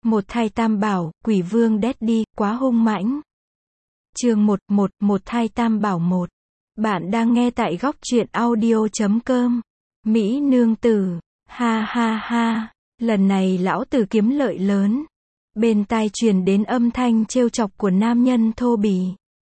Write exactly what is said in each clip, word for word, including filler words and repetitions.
Một thai tam bảo, quỷ vương Daddy, quá hung mãnh. Chương một, một, một thai tam bảo một. Bạn đang nghe tại góc truyện audio chấm com. Mỹ nương tử, ha ha ha, lần này lão tử kiếm lợi lớn. Bên tai truyền đến âm thanh trêu chọc của nam nhân thô bỉ.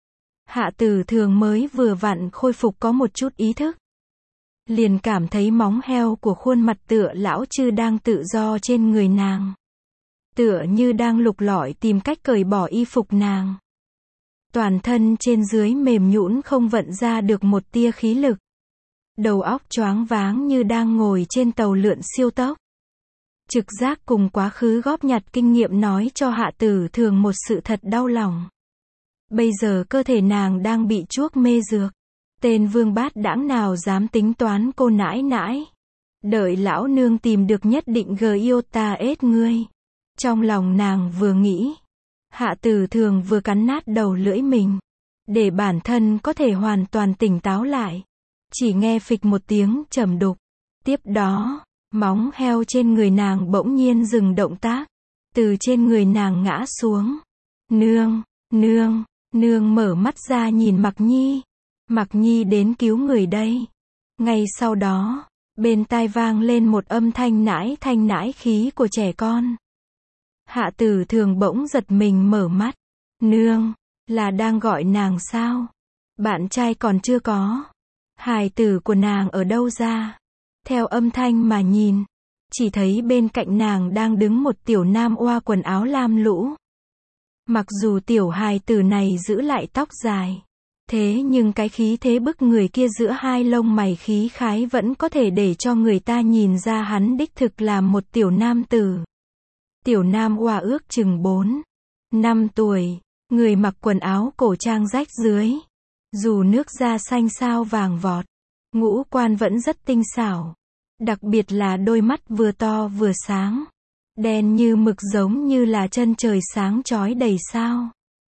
Hạ Tử Thường mới vừa vặn khôi phục có một chút ý thức. Liền cảm thấy móng heo của khuôn mặt tựa lão chư đang tự do trên người nàng. Tựa như đang lục lọi tìm cách cởi bỏ y phục nàng. Toàn thân trên dưới mềm nhũn không vận ra được một tia khí lực. Đầu óc choáng váng như đang ngồi trên tàu lượn siêu tốc. Trực giác cùng quá khứ góp nhặt kinh nghiệm nói cho Hạ Tử Thường một sự thật đau lòng. Bây giờ cơ thể nàng đang bị chuốc mê dược. Tên vương bát đãng nào dám tính toán cô nãi nãi. Đợi lão nương tìm được nhất định gờ yêu ta ết ngươi. Trong lòng nàng vừa nghĩ. Hạ Tử Thường vừa cắn nát đầu lưỡi mình. Để bản thân có thể hoàn toàn tỉnh táo lại. Chỉ nghe phịch một tiếng trầm đục. Tiếp đó, móng heo trên người nàng bỗng nhiên dừng động tác. Từ trên người nàng ngã xuống. Nương, nương, nương mở mắt ra nhìn Mặc Nhi. Mặc Nhi đến cứu người đây. Ngay sau đó, bên tai vang lên một âm thanh nãi thanh nãi khí của trẻ con. Hạ Tử Thường bỗng giật mình mở mắt. Nương, là đang gọi nàng sao? Bạn trai còn chưa có. Hài tử của nàng ở đâu ra? Theo âm thanh mà nhìn, chỉ thấy bên cạnh nàng đang đứng một tiểu nam oa quần áo lam lũ. Mặc dù tiểu hài tử này giữ lại tóc dài, thế nhưng cái khí thế bức người kia giữa hai lông mày khí khái vẫn có thể để cho người ta nhìn ra hắn đích thực là một tiểu nam tử. Tiểu nam oa ước chừng bốn, năm tuổi, người mặc quần áo cổ trang rách dưới. Dù nước da xanh sao vàng vọt, ngũ quan vẫn rất tinh xảo. Đặc biệt là đôi mắt vừa to vừa sáng. Đen như mực giống như là chân trời sáng chói đầy sao.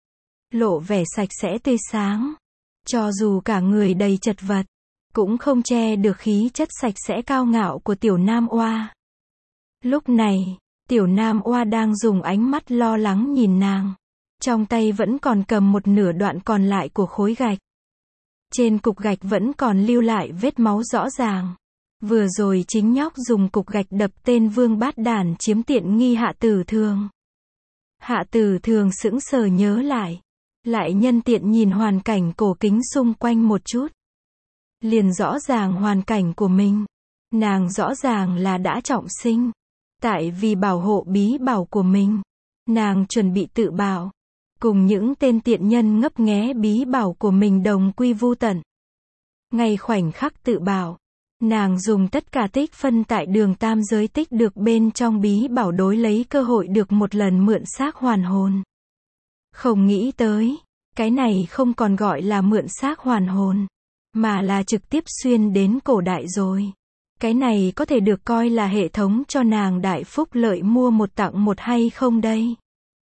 Lộ vẻ sạch sẽ tươi sáng. Cho dù cả người đầy chật vật, cũng không che được khí chất sạch sẽ cao ngạo của tiểu nam oa. Lúc này, tiểu nam oa đang dùng ánh mắt lo lắng nhìn nàng. Trong tay vẫn còn cầm một nửa đoạn còn lại của khối gạch. Trên cục gạch vẫn còn lưu lại vết máu rõ ràng. Vừa rồi chính nhóc dùng cục gạch đập tên vương bát đản chiếm tiện nghi Hạ Tử Thường. Hạ Tử Thường sững sờ nhớ lại. Lại nhân tiện nhìn hoàn cảnh cổ kính xung quanh một chút. Liền rõ ràng hoàn cảnh của mình. Nàng rõ ràng là đã trọng sinh. Tại vì bảo hộ bí bảo của mình, nàng chuẩn bị tự bạo. Cùng những tên tiện nhân ngấp nghé bí bảo của mình đồng quy vu tận. Ngay khoảnh khắc tự bạo, nàng dùng tất cả tích phân tại đường tam giới tích được bên trong bí bảo đối lấy cơ hội được một lần mượn xác hoàn hồn. Không nghĩ tới, cái này không còn gọi là mượn xác hoàn hồn, mà là trực tiếp xuyên đến cổ đại rồi. Cái này có thể được coi là hệ thống cho nàng đại phúc lợi mua một tặng một hay không đây?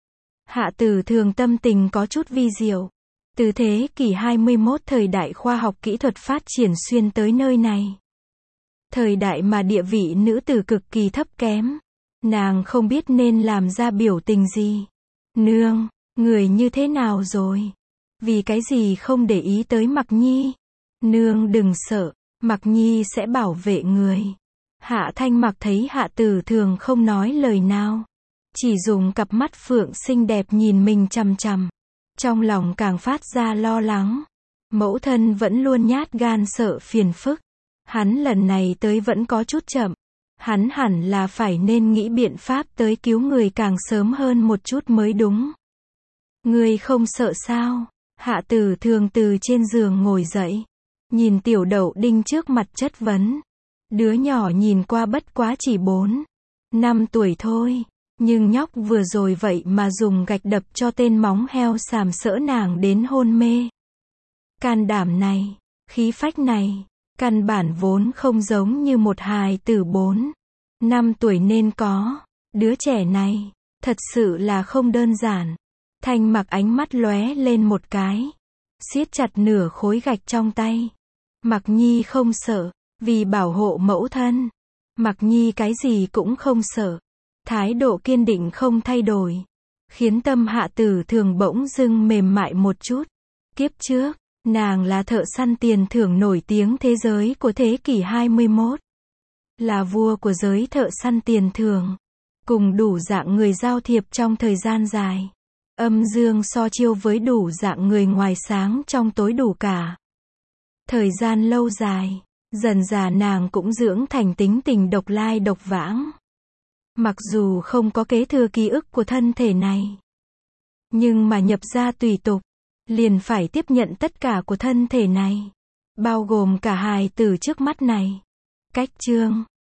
Hạ Tử Thường tâm tình có chút vi diệu. Từ thế kỷ hai mươi mốt thời đại khoa học kỹ thuật phát triển xuyên tới nơi này. Thời đại mà địa vị nữ tử cực kỳ thấp kém. Nàng không biết nên làm ra biểu tình gì. Nương, người như thế nào rồi? Vì cái gì không để ý tới Mặc Nhi? Nương đừng sợ, Mặc Nhi sẽ bảo vệ người. Hạ Thanh Mặc thấy Hạ Tử Thường không nói lời nào. Chỉ dùng cặp mắt phượng xinh đẹp nhìn mình chằm chằm. Trong lòng càng phát ra lo lắng. Mẫu thân vẫn luôn nhát gan sợ phiền phức. Hắn lần này tới vẫn có chút chậm. Hắn hẳn là phải nên nghĩ biện pháp tới cứu người càng sớm hơn một chút mới đúng. Ngươi không sợ sao? Hạ Tử Thường từ trên giường ngồi dậy. Nhìn tiểu đậu đinh trước mặt chất vấn. Đứa nhỏ nhìn qua bất quá chỉ bốn, năm tuổi thôi. Nhưng nhóc vừa rồi vậy mà dùng gạch đập cho tên móng heo sàm sỡ nàng đến hôn mê. Can đảm này, khí phách này, căn bản vốn không giống như một hài tử bốn, năm tuổi nên có. Đứa trẻ này, thật sự là không đơn giản. Thanh Mặc ánh mắt lóe lên một cái. Siết chặt nửa khối gạch trong tay. Mặc Nhi không sợ, vì bảo hộ mẫu thân. Mặc Nhi cái gì cũng không sợ. Thái độ kiên định không thay đổi, khiến tâm Hạ Tử Thường bỗng dưng mềm mại một chút. Kiếp trước, nàng là thợ săn tiền thưởng nổi tiếng thế giới của thế kỷ hai mươi mốt. Là vua của giới thợ săn tiền thưởng. Cùng đủ dạng người giao thiệp trong thời gian dài. Âm dương so chiêu với đủ dạng người ngoài sáng trong tối đủ cả. Thời gian lâu dài, dần dà nàng cũng dưỡng thành tính tình độc lai độc vãng. Mặc dù không có kế thừa ký ức của thân thể này, nhưng mà nhập gia tùy tục, liền phải tiếp nhận tất cả của thân thể này, bao gồm cả hài tử trước mắt này. Cách chương